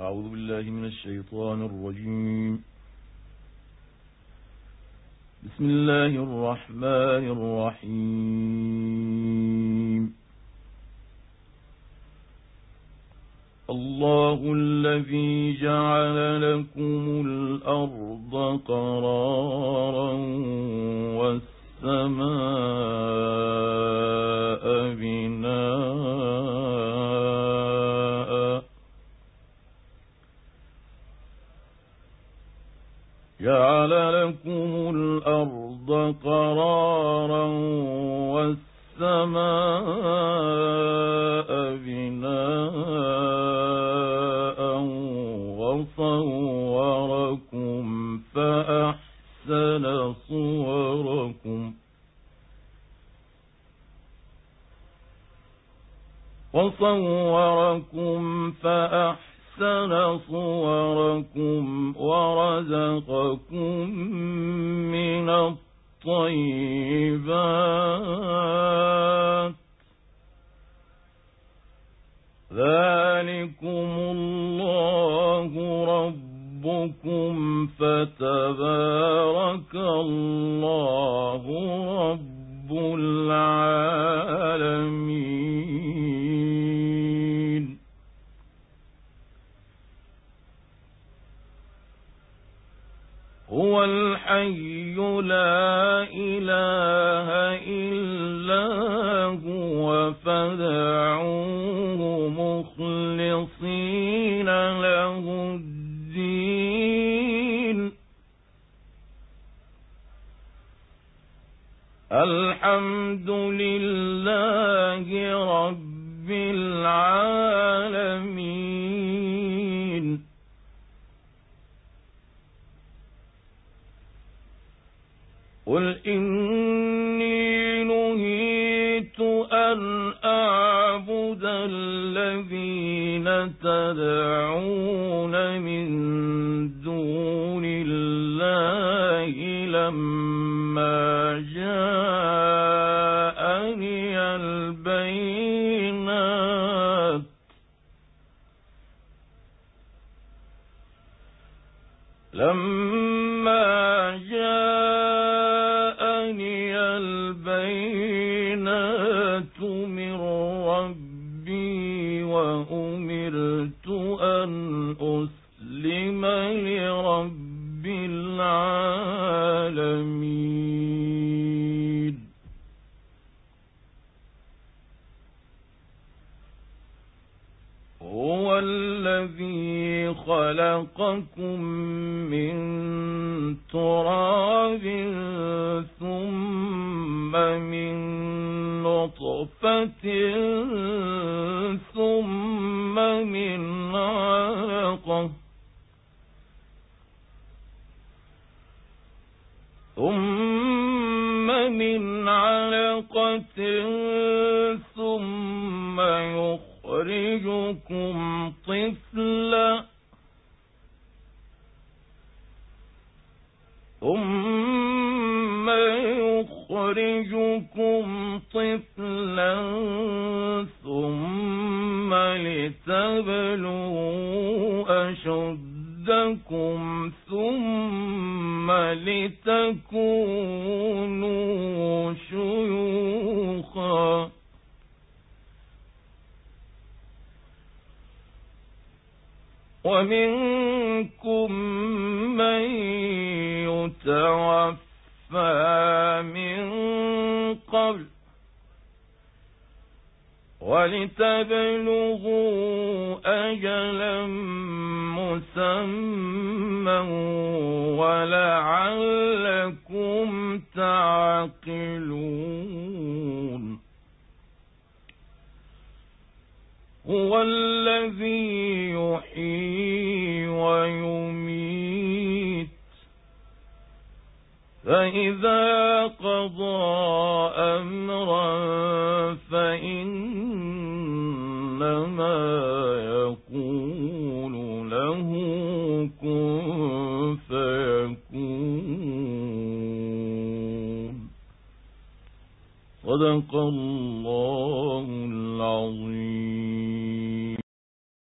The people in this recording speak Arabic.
أعوذ بالله من الشيطان الرجيم. بسم الله الرحمن الرحيم. الله الذي جعل لكم الأرض قرارا والسماء بناء جعل لكم الأرض قرارا والسماء بناء وصوركم فأحسن صوركم ورزقكم من الطيبات ذلكم الله ربكم فتبارك الله رب العالمين. هو الحي لا إله إلا هو فادعوه مخلصين له الدين الحمد لله رب العالمين. قل إني نهيت أن أعبد الذين تدعون من دون الله لما جاءني البينات من ربي وأمرت أن أسلم لرب العالمين. هو الذي خلقكم من تراب ثم من نطفة ثم من علقة ثم يخرجكم طفلا ثم لتبلغوا أشدكم ثم لتكونوا شيوخا ومنكم من يتوفى من قبل ولتبلغوا أجلا مسمى ولعلكم تعقلون. هو الذي يحيي ويميت فإذا قضى أمرا فإنما يقول له كن فيكون. صدق الله